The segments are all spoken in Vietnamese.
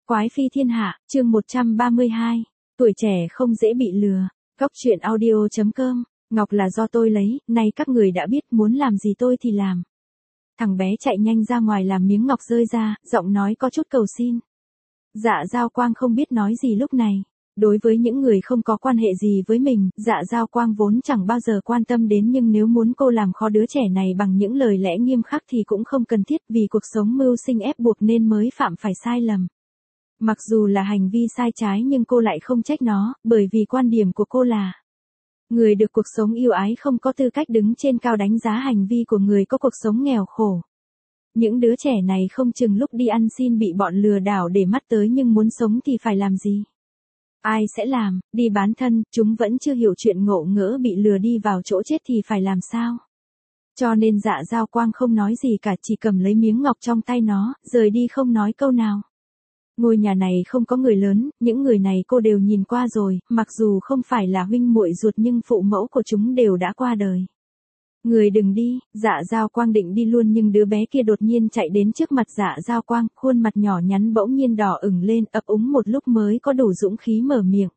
Quái phi thiên hạ, chương 132. Tuổi trẻ không dễ bị lừa. Góc truyện audio.com. Ngọc là do tôi lấy, nay các người đã biết muốn làm gì tôi thì làm. Thằng bé chạy nhanh ra ngoài làm miếng ngọc rơi ra, giọng nói có chút cầu xin. Dạ Giao Quang không biết nói gì lúc này. Đối với những người không có quan hệ gì với mình, Dạ Giao Quang vốn chẳng bao giờ quan tâm đến, nhưng nếu muốn cô làm khó đứa trẻ này bằng những lời lẽ nghiêm khắc thì cũng không cần thiết, vì cuộc sống mưu sinh ép buộc nên mới phạm phải sai lầm. Mặc dù là hành vi sai trái nhưng cô lại không trách nó, bởi vì quan điểm của cô là người được cuộc sống yêu ái không có tư cách đứng trên cao đánh giá hành vi của người có cuộc sống nghèo khổ. Những đứa trẻ này không chừng lúc đi ăn xin bị bọn lừa đảo để mắt tới, nhưng muốn sống thì phải làm gì? Ai sẽ làm? Đi bán thân, chúng vẫn chưa hiểu chuyện ngộ ngỡ bị lừa đi vào chỗ chết thì phải làm sao? Cho nên Dạ Giao Quang không nói gì cả, chỉ cầm lấy miếng ngọc trong tay nó, rời đi không nói câu nào. Ngôi nhà này không có người lớn, những người này cô đều nhìn qua rồi, mặc dù không phải là huynh muội ruột nhưng phụ mẫu của chúng đều đã qua đời. Người đừng đi. Dạ Giao Quang định đi luôn nhưng đứa bé kia đột nhiên chạy đến trước mặt Dạ Giao Quang, khuôn mặt nhỏ nhắn bỗng nhiên đỏ ửng lên, ấp úng một lúc mới có đủ dũng khí mở miệng.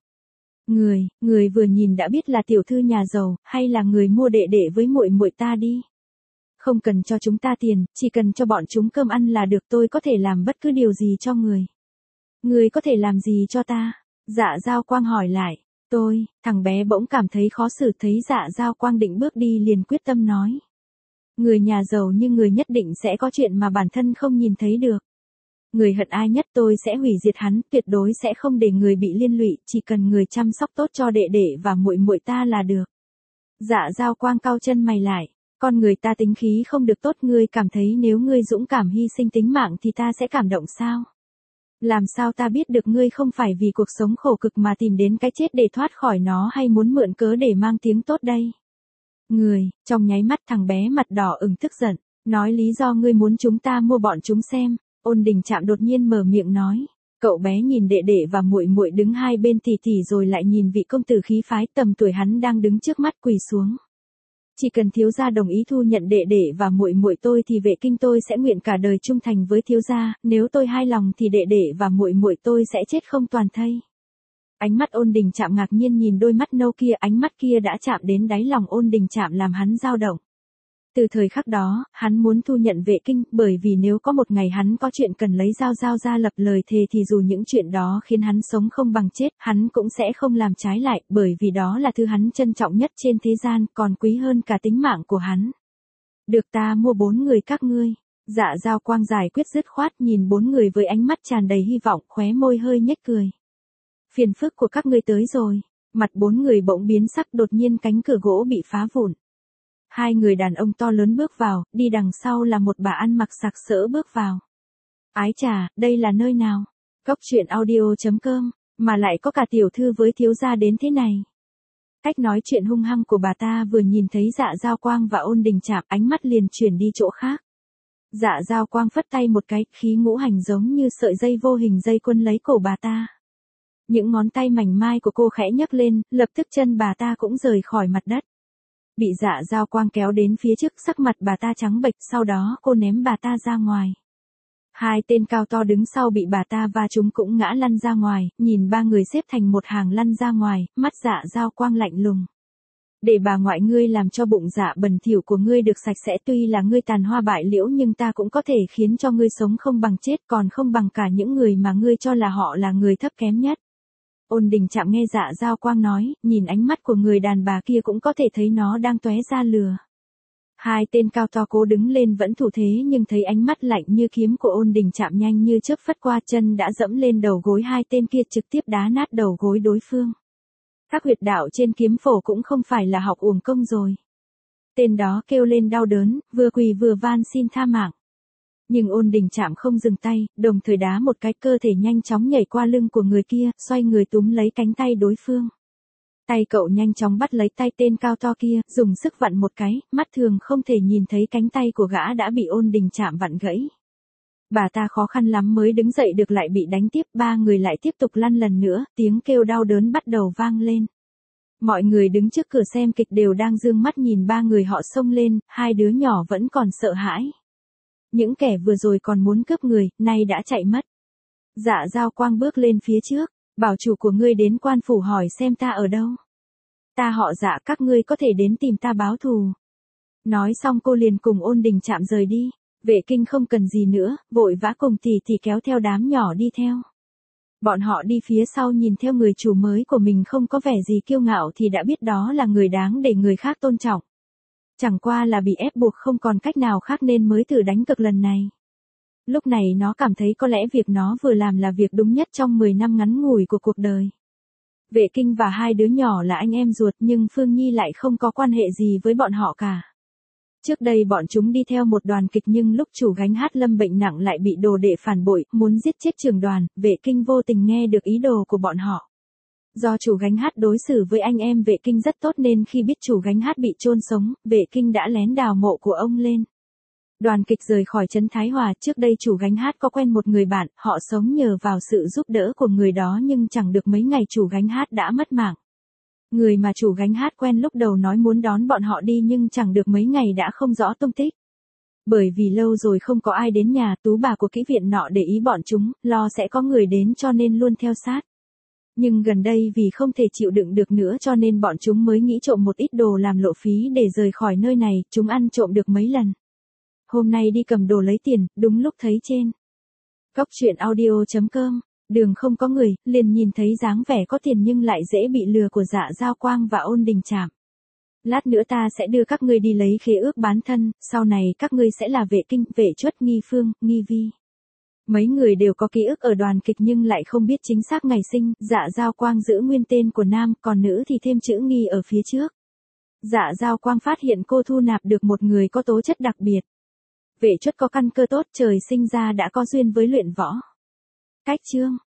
Người vừa nhìn đã biết là tiểu thư nhà giàu, hay là người mua đệ đệ với muội muội ta đi. Không cần cho chúng ta tiền, chỉ cần cho bọn chúng cơm ăn là được, tôi có thể làm bất cứ điều gì cho người. Người có thể làm gì cho ta? Dạ Giao Quang hỏi lại. Thằng bé bỗng cảm thấy khó xử, thấy Dạ Giao Quang định bước đi liền quyết tâm nói. Người nhà giàu như người nhất định sẽ có chuyện mà bản thân không nhìn thấy được. Người hận ai nhất tôi sẽ hủy diệt hắn, tuyệt đối sẽ không để người bị liên lụy, chỉ cần người chăm sóc tốt cho đệ đệ và muội muội ta là được. Dạ Giao Quang cau chân mày lại. Con người ta tính khí không được tốt, ngươi cảm thấy nếu ngươi dũng cảm hy sinh tính mạng thì ta sẽ cảm động sao? Làm sao ta biết được ngươi không phải vì cuộc sống khổ cực mà tìm đến cái chết để thoát khỏi nó, hay muốn mượn cớ để mang tiếng tốt đây? Trong nháy mắt thằng bé mặt đỏ ửng tức giận, nói lý do ngươi muốn chúng ta mua bọn chúng xem. Ôn Đình Trạm đột nhiên mở miệng nói. Cậu bé nhìn đệ đệ và muội muội đứng hai bên tỉ tỉ rồi lại nhìn vị công tử khí phái tầm tuổi hắn đang đứng trước mắt, quỳ xuống. Chỉ cần thiếu gia đồng ý thu nhận đệ đệ và muội muội tôi thì Vệ Kinh tôi sẽ nguyện cả đời trung thành với thiếu gia, nếu tôi hài lòng thì đệ đệ và muội muội tôi sẽ chết không toàn thây. Ánh mắt Ôn Đình Trạm ngạc nhiên nhìn đôi mắt nâu kia, ánh mắt kia đã chạm đến đáy lòng Ôn Đình Trạm làm hắn dao động. Từ thời khắc đó, hắn muốn thu nhận Vệ Kinh, bởi vì nếu có một ngày hắn có chuyện cần lấy Giao ra lập lời thề thì dù những chuyện đó khiến hắn sống không bằng chết, hắn cũng sẽ không làm trái lại, bởi vì đó là thứ hắn trân trọng nhất trên thế gian, còn quý hơn cả tính mạng của hắn. Được, ta mua 4 người các ngươi. Dạ Giao Quang giải quyết dứt khoát, nhìn 4 người với ánh mắt tràn đầy hy vọng, khóe môi hơi nhếch cười. Phiền phức của các ngươi tới rồi. Mặt 4 người bỗng biến sắc, đột nhiên cánh cửa gỗ bị phá vụn. 2 người đàn ông to lớn bước vào, đi đằng sau là một bà ăn mặc sặc sỡ bước vào. Ái chà, đây là nơi nào? Góc truyện audio.com, mà lại có cả tiểu thư với thiếu gia đến thế này. Cách nói chuyện hung hăng của bà ta vừa nhìn thấy Dạ Giao Quang và Ôn Đình Trạm, ánh mắt liền chuyển đi chỗ khác. Dạ Giao Quang phất tay một cái, khí ngũ hành giống như sợi dây vô hình dây quấn lấy cổ bà ta. Những ngón tay mảnh mai của cô khẽ nhấc lên, lập tức chân bà ta cũng rời khỏi mặt đất. Bị Dạ Giao Quang kéo đến phía trước, sắc mặt bà ta trắng bệch, sau đó cô ném bà ta ra ngoài. 2 tên cao to đứng sau bị bà ta va trúng cũng ngã lăn ra ngoài, nhìn 3 người xếp thành một hàng lăn ra ngoài, mắt Dạ Giao Quang lạnh lùng. Để bà ngoại ngươi làm cho bụng dạ bẩn thỉu của ngươi được sạch sẽ, tuy là ngươi tàn hoa bại liễu nhưng ta cũng có thể khiến cho ngươi sống không bằng chết, còn không bằng cả những người mà ngươi cho là họ là người thấp kém nhất. Ôn Đình Trạm nghe Dạ Giao Quang nói, nhìn ánh mắt của người đàn bà kia cũng có thể thấy nó đang tóe ra lửa. 2 tên cao to cố đứng lên vẫn thủ thế, nhưng thấy ánh mắt lạnh như kiếm của Ôn Đình Trạm nhanh như chớp phất qua, chân đã dẫm lên đầu gối 2 tên kia, trực tiếp đá nát đầu gối đối phương. Các huyệt đạo trên kiếm phổ cũng không phải là học uổng công rồi. Tên đó kêu lên đau đớn, vừa quỳ vừa van xin tha mạng. Nhưng Ôn Đình Trạm không dừng tay, đồng thời đá một cái, cơ thể nhanh chóng nhảy qua lưng của người kia, xoay người túm lấy cánh tay đối phương. Tay cậu nhanh chóng bắt lấy tay tên cao to kia, dùng sức vặn một cái, mắt thường không thể nhìn thấy cánh tay của gã đã bị Ôn Đình Trạm vặn gãy. Bà ta khó khăn lắm mới đứng dậy được, lại bị đánh tiếp, 3 người lại tiếp tục lăn lần nữa, tiếng kêu đau đớn bắt đầu vang lên. Mọi người đứng trước cửa xem kịch đều đang dương mắt nhìn 3 người họ xông lên, 2 đứa nhỏ vẫn còn sợ hãi. Những kẻ vừa rồi còn muốn cướp người, nay đã chạy mất. Dạ Giao Quang bước lên phía trước, bảo chủ của ngươi đến quan phủ hỏi xem ta ở đâu. Ta họ Dạ, các ngươi có thể đến tìm ta báo thù. Nói xong cô liền cùng Ôn Đình Trạm rời đi. Vệ Kinh không cần gì nữa, vội vã cùng tỷ tỷ kéo theo đám nhỏ đi theo. Bọn họ đi phía sau nhìn theo người chủ mới của mình không có vẻ gì kiêu ngạo thì đã biết đó là người đáng để người khác tôn trọng. Chẳng qua là bị ép buộc không còn cách nào khác nên mới thử đánh cược lần này. Lúc này nó cảm thấy có lẽ việc nó vừa làm là việc đúng nhất trong 10 năm ngắn ngủi của cuộc đời. Vệ Kinh và hai đứa nhỏ là anh em ruột nhưng Phương Nhi lại không có quan hệ gì với bọn họ cả. Trước đây bọn chúng đi theo một đoàn kịch nhưng lúc chủ gánh hát lâm bệnh nặng lại bị đồ đệ phản bội, muốn giết chết trưởng đoàn, Vệ Kinh vô tình nghe được ý đồ của bọn họ. Do chủ gánh hát đối xử với anh em Vệ Kinh rất tốt nên khi biết chủ gánh hát bị chôn sống, Vệ Kinh đã lén đào mộ của ông lên. Đoàn kịch rời khỏi trấn Thái Hòa, trước đây chủ gánh hát có quen một người bạn, họ sống nhờ vào sự giúp đỡ của người đó nhưng chẳng được mấy ngày chủ gánh hát đã mất mạng. Người mà chủ gánh hát quen lúc đầu nói muốn đón bọn họ đi nhưng chẳng được mấy ngày đã không rõ tung tích. Bởi vì lâu rồi không có ai đến nhà, tú bà của kỹ viện nọ để ý bọn chúng, lo sẽ có người đến cho nên luôn theo sát. Nhưng gần đây vì không thể chịu đựng được nữa cho nên bọn chúng mới nghĩ trộm một ít đồ làm lộ phí để rời khỏi nơi này, chúng ăn trộm được mấy lần. Hôm nay đi cầm đồ lấy tiền, đúng lúc thấy trên góc truyện audio.com, đường không có người, liền nhìn thấy dáng vẻ có tiền nhưng lại dễ bị lừa của Dạ Giao Quang và Ôn Đình Trạm. Lát nữa ta sẽ đưa các ngươi đi lấy khế ước bán thân, sau này các ngươi sẽ là Vệ Kinh, Vệ Chuất, Nghi Phương, Nghi Vi. Mấy người đều có ký ức ở đoàn kịch nhưng lại không biết chính xác ngày sinh, Dạ Giao Quang giữ nguyên tên của nam, còn nữ thì thêm chữ Nghi ở phía trước. Dạ Giao Quang phát hiện cô thu nạp được một người có tố chất đặc biệt. Vệ Chuất có căn cơ tốt, trời sinh ra đã có duyên với luyện võ. Cách chương